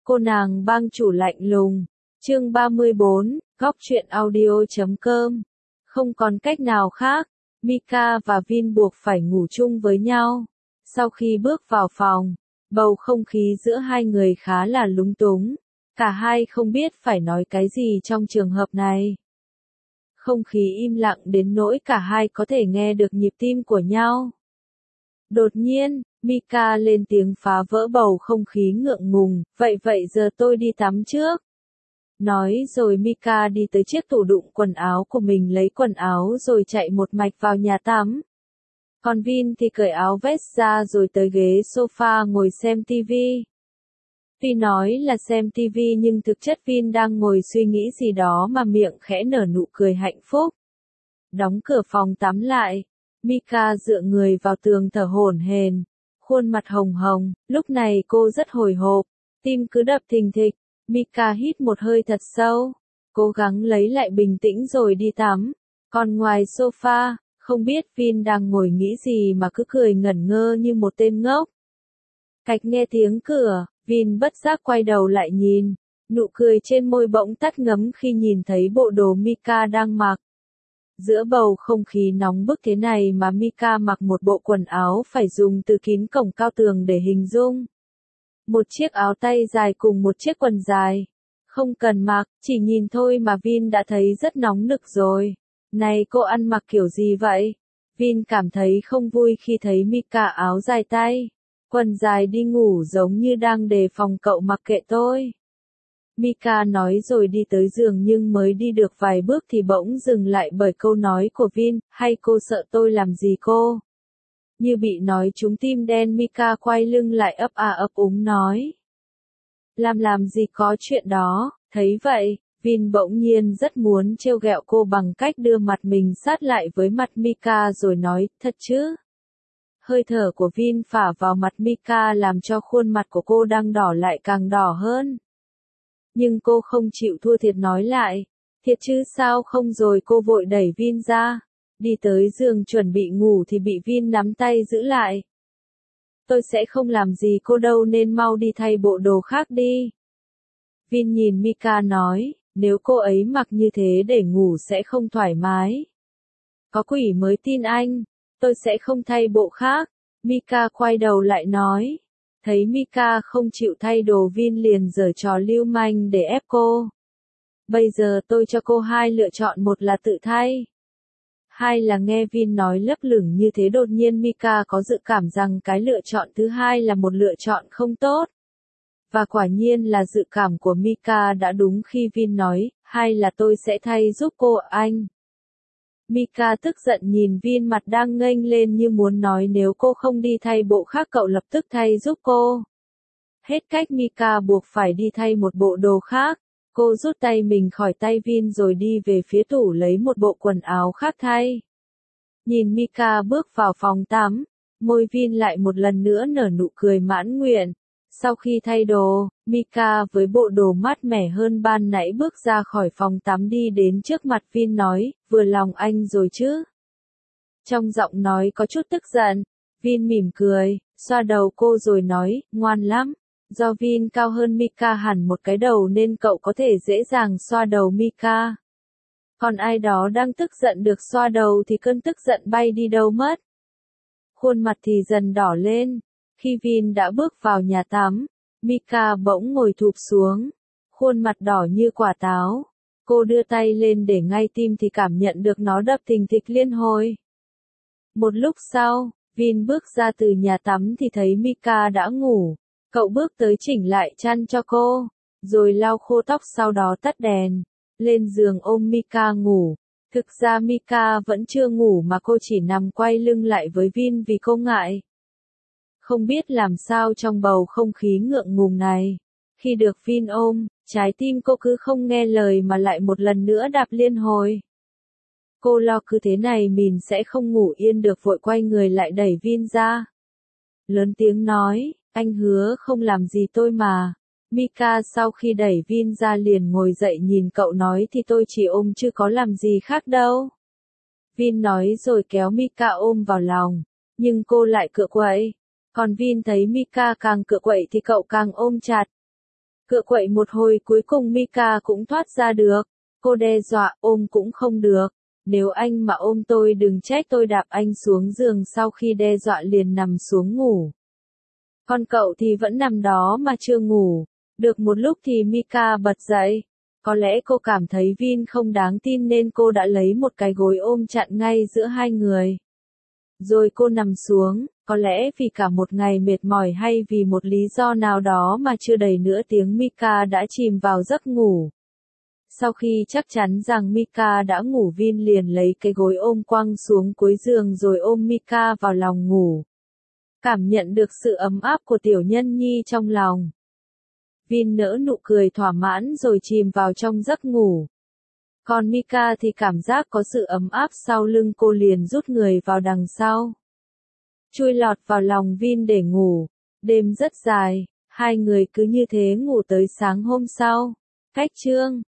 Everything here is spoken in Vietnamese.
Cô nàng bang chủ lạnh lùng. Chương 34, góc truyện audio.com. Không còn cách nào khác, Mika và Vin buộc phải ngủ chung với nhau. Sau khi bước vào phòng, bầu không khí giữa hai người khá là lúng túng. Cả hai không biết phải nói cái gì trong trường hợp này. Không khí im lặng đến nỗi cả hai có thể nghe được nhịp tim của nhau. Đột nhiên, Mika lên tiếng phá vỡ bầu không khí ngượng ngùng, vậy giờ tôi đi tắm trước. Nói rồi Mika đi tới chiếc tủ đựng quần áo của mình lấy quần áo rồi chạy một mạch vào nhà tắm. Còn Vin thì cởi áo vest ra rồi tới ghế sofa ngồi xem tivi. Tuy nói là xem tivi nhưng thực chất Vin đang ngồi suy nghĩ gì đó mà miệng khẽ nở nụ cười hạnh phúc. Đóng cửa phòng tắm lại, Mika dựa người vào tường thở hổn hển, khuôn mặt hồng hồng, lúc này cô rất hồi hộp, tim cứ đập thình thịch. Mika hít một hơi thật sâu, cố gắng lấy lại bình tĩnh rồi đi tắm. Còn ngoài sofa, không biết Vin đang ngồi nghĩ gì mà cứ cười ngẩn ngơ như một tên ngốc. Cạch nghe tiếng cửa, Vin bất giác quay đầu lại nhìn, nụ cười trên môi bỗng tắt ngấm khi nhìn thấy bộ đồ Mika đang mặc. Giữa bầu không khí nóng bức thế này mà Mika mặc một bộ quần áo phải dùng từ kín cổng cao tường để hình dung. Một chiếc áo tay dài cùng một chiếc quần dài. Không cần mặc, chỉ nhìn thôi mà Vin đã thấy rất nóng nực rồi. Này cô ăn mặc kiểu gì vậy? Vin cảm thấy không vui khi thấy Mika áo dài tay, quần dài đi ngủ giống như đang đề phòng cậu mặc kệ tôi. Mika nói rồi đi tới giường nhưng mới đi được vài bước thì bỗng dừng lại bởi câu nói của Vin, hay cô sợ tôi làm gì cô? Như bị nói trúng tim đen Mika quay lưng lại ấp ấp úng nói. Làm gì có chuyện đó, thấy vậy, Vin bỗng nhiên rất muốn trêu ghẹo cô bằng cách đưa mặt mình sát lại với mặt Mika rồi nói, thật chứ? Hơi thở của Vin phả vào mặt Mika làm cho khuôn mặt của cô đang đỏ lại càng đỏ hơn. Nhưng cô không chịu thua thiệt nói lại, thiệt chứ sao không rồi cô vội đẩy Vin ra. Đi tới giường chuẩn bị ngủ thì bị Vin nắm tay giữ lại. Tôi sẽ không làm gì cô đâu nên mau đi thay bộ đồ khác đi. Vin nhìn Mika nói, nếu cô ấy mặc như thế để ngủ sẽ không thoải mái. Có quỷ mới tin anh, tôi sẽ không thay bộ khác. Mika quay đầu lại nói. Thấy Mika không chịu thay đồ Vin liền giở trò lưu manh để ép cô. Bây giờ tôi cho cô hai lựa chọn, một là tự thay. Hai là nghe Vin nói lấp lửng như thế đột nhiên Mika có dự cảm rằng cái lựa chọn thứ hai là một lựa chọn không tốt. Và quả nhiên là dự cảm của Mika đã đúng khi Vin nói, hay là tôi sẽ thay giúp cô anh. Mika tức giận nhìn Vin mặt đang nghênh lên như muốn nói nếu cô không đi thay bộ khác cậu lập tức thay giúp cô. Hết cách Mika buộc phải đi thay một bộ đồ khác. Cô rút tay mình khỏi tay Vin rồi đi về phía tủ lấy một bộ quần áo khác thay. Nhìn Mika bước vào phòng tắm, môi Vin lại một lần nữa nở nụ cười mãn nguyện. Sau khi thay đồ, Mika với bộ đồ mát mẻ hơn ban nãy bước ra khỏi phòng tắm đi đến trước mặt Vin nói, vừa lòng anh rồi chứ? Trong giọng nói có chút tức giận, Vin mỉm cười, xoa đầu cô rồi nói, ngoan lắm. Do Vin cao hơn Mika hẳn một cái đầu nên cậu có thể dễ dàng xoa đầu Mika. Còn ai đó đang tức giận được xoa đầu thì cơn tức giận bay đi đâu mất. Khuôn mặt thì dần đỏ lên. Khi Vin đã bước vào nhà tắm, Mika bỗng ngồi thụp xuống. Khuôn mặt đỏ như quả táo. Cô đưa tay lên để ngay tim thì cảm nhận được nó đập thình thịch liên hồi. Một lúc sau, Vin bước ra từ nhà tắm thì thấy Mika đã ngủ. Cậu bước tới chỉnh lại chăn cho cô, rồi lau khô tóc sau đó tắt đèn, lên giường ôm Mika ngủ. Thực ra Mika vẫn chưa ngủ mà cô chỉ nằm quay lưng lại với Vin vì cô ngại. Không biết làm sao trong bầu không khí ngượng ngùng này. Khi được Vin ôm, trái tim cô cứ không nghe lời mà lại một lần nữa đạp liên hồi. Cô lo cứ thế này mình sẽ không ngủ yên được vội quay người lại đẩy Vin ra. Lớn tiếng nói. Anh hứa không làm gì tôi mà. Mika sau khi đẩy Vin ra liền ngồi dậy nhìn cậu nói thì tôi chỉ ôm chứ có làm gì khác đâu. Vin nói rồi kéo Mika ôm vào lòng. Nhưng cô lại cựa quậy. Còn Vin thấy Mika càng cựa quậy thì cậu càng ôm chặt. Cựa quậy một hồi cuối cùng Mika cũng thoát ra được. Cô đe dọa, ôm cũng không được. Nếu anh mà ôm tôi đừng trách tôi đạp anh xuống giường, sau khi đe dọa liền nằm xuống ngủ. Còn cậu thì vẫn nằm đó mà chưa ngủ. Được một lúc thì Mika bật dậy. Có lẽ cô cảm thấy Vin không đáng tin nên cô đã lấy một cái gối ôm chặn ngay giữa hai người. Rồi cô nằm xuống, có lẽ vì cả một ngày mệt mỏi hay vì một lý do nào đó mà chưa đầy nửa tiếng Mika đã chìm vào giấc ngủ. Sau khi chắc chắn rằng Mika đã ngủ, Vin liền lấy cái gối ôm quăng xuống cuối giường rồi ôm Mika vào lòng ngủ. Cảm nhận được sự ấm áp của tiểu nhân nhi trong lòng. Vin nở nụ cười thỏa mãn rồi chìm vào trong giấc ngủ. Còn Mika thì cảm giác có sự ấm áp sau lưng, cô liền rút người vào đằng sau. Chui lọt vào lòng Vin để ngủ. Đêm rất dài, hai người cứ như thế ngủ tới sáng hôm sau. Cách chương